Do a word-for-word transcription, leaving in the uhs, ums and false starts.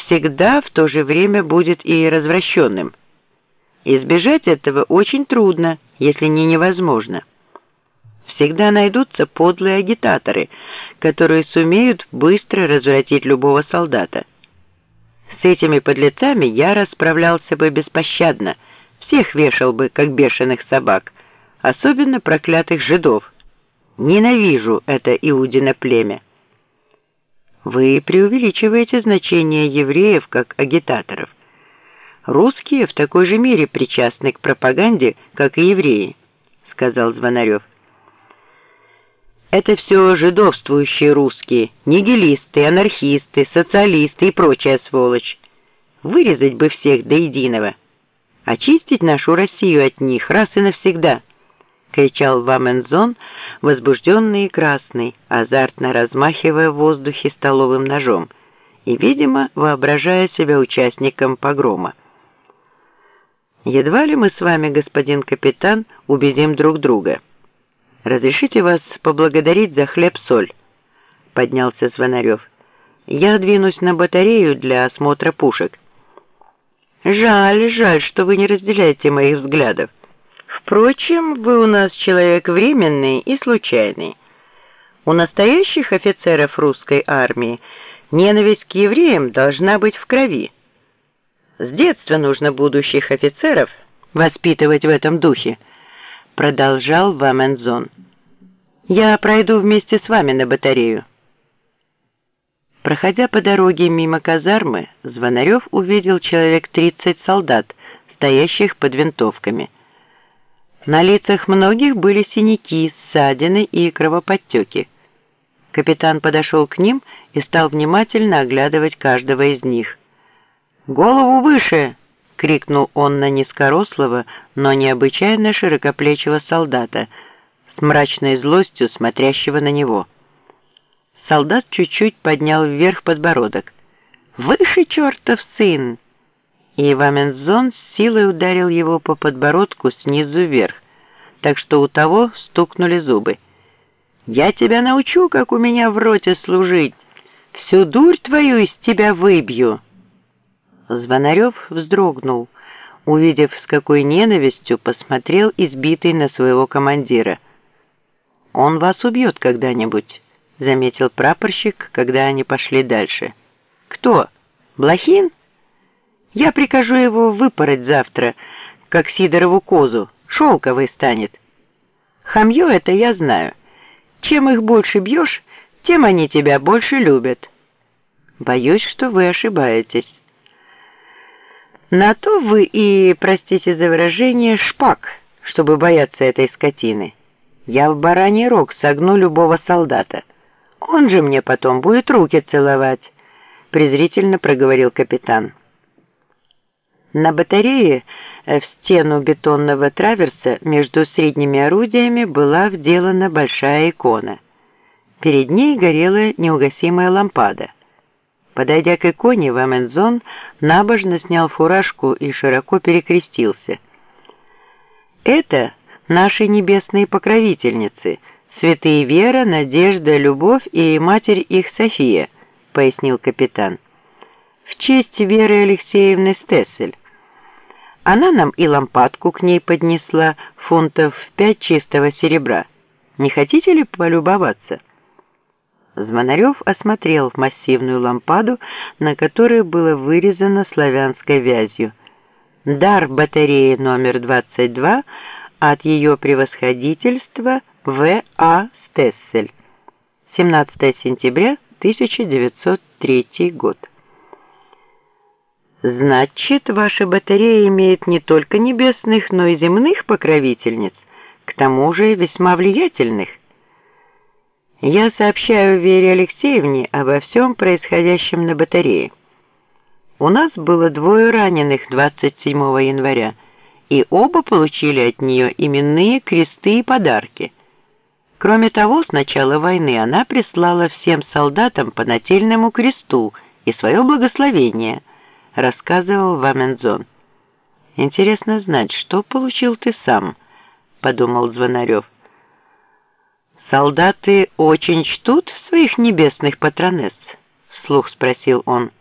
всегда в то же время будет и развращенным. Избежать этого очень трудно, если не невозможно. Всегда найдутся подлые агитаторы, которые сумеют быстро развратить любого солдата. С этими подлецами я расправлялся бы беспощадно, всех вешал бы, как бешеных собак, особенно проклятых жидов. Ненавижу это Иудино племя. Вы преувеличиваете значение евреев как агитаторов. Русские в такой же мере причастны к пропаганде, как и евреи, сказал Звонарев. Это все жидовствующие русские, нигилисты, анархисты, социалисты и прочая сволочь. Вырезать бы всех до единого. Очистить нашу Россию от них раз и навсегда, кричал Вамензон, возбужденный и красный, азартно размахивая в воздухе столовым ножом и, видимо, воображая себя участником погрома. Едва ли мы с вами, господин капитан, убедим друг друга. «Разрешите вас поблагодарить за хлеб-соль», — поднялся Звонарев. «Я двинусь на батарею для осмотра пушек». «Жаль, жаль, что вы не разделяете моих взглядов. Впрочем, вы у нас человек временный и случайный. У настоящих офицеров русской армии ненависть к евреям должна быть в крови. С детства нужно будущих офицеров воспитывать в этом духе», — продолжал Вамензон. «Я пройду вместе с вами на батарею». Проходя по дороге мимо казармы, Звонарев увидел человек тридцать солдат, стоящих под винтовками. На лицах многих были синяки, ссадины и кровоподтеки. Капитан подошел к ним и стал внимательно оглядывать каждого из них. «Голову выше!» — крикнул он на низкорослого, но необычайно широкоплечего солдата, с мрачной злостью смотрящего на него. Солдат чуть-чуть поднял вверх подбородок. «Выше, чертов сын!» И Вамензон с силой ударил его по подбородку снизу вверх, так что у того стукнули зубы. «Я тебя научу, как у меня в роте служить! Всю дурь твою из тебя выбью!» Звонарев вздрогнул, увидев, с какой ненавистью посмотрел избитый на своего командира. «Он вас убьет когда-нибудь», — заметил прапорщик, когда они пошли дальше. «Кто? Блохин? Я прикажу его выпороть завтра, как Сидорову козу, шелковый станет. Хамье это я знаю. Чем их больше бьешь, тем они тебя больше любят». «Боюсь, что вы ошибаетесь». «На то вы и, простите за выражение, шпак, чтобы бояться этой скотины. Я в бараний рог согну любого солдата. Он же мне потом будет руки целовать», — презрительно проговорил капитан. На батарее в стену бетонного траверса между средними орудиями была вделана большая икона. Перед ней горела неугасимая лампада. Подойдя к иконе, Вамензон набожно снял фуражку и широко перекрестился. «Это наши небесные покровительницы, святые Вера, Надежда, Любовь и матерь их София», — пояснил капитан. «В честь Веры Алексеевны Стессель. Она нам и лампадку к ней поднесла, фунтов пять чистого серебра. Не хотите ли полюбоваться?» Звонарев осмотрел массивную лампаду, на которой было вырезано славянской вязью. «Дар батареи номер двадцать два от ее превосходительства В. А. Стессель. семнадцатое сентября тысяча девятьсот третий год». «Значит, ваша батарея имеет не только небесных, но и земных покровительниц, к тому же весьма влиятельных. Я сообщаю Вере Алексеевне обо всем происходящем на батарее. У нас было двое раненых двадцать седьмого января, и оба получили от нее именные кресты и подарки. Кроме того, с начала войны она прислала всем солдатам по нательному кресту и свое благословение», — рассказывал Вамензон. «Интересно знать, что получил ты сам», — подумал Звонарев. «Солдаты очень чтут своих небесных патронесс?» — вслух спросил он.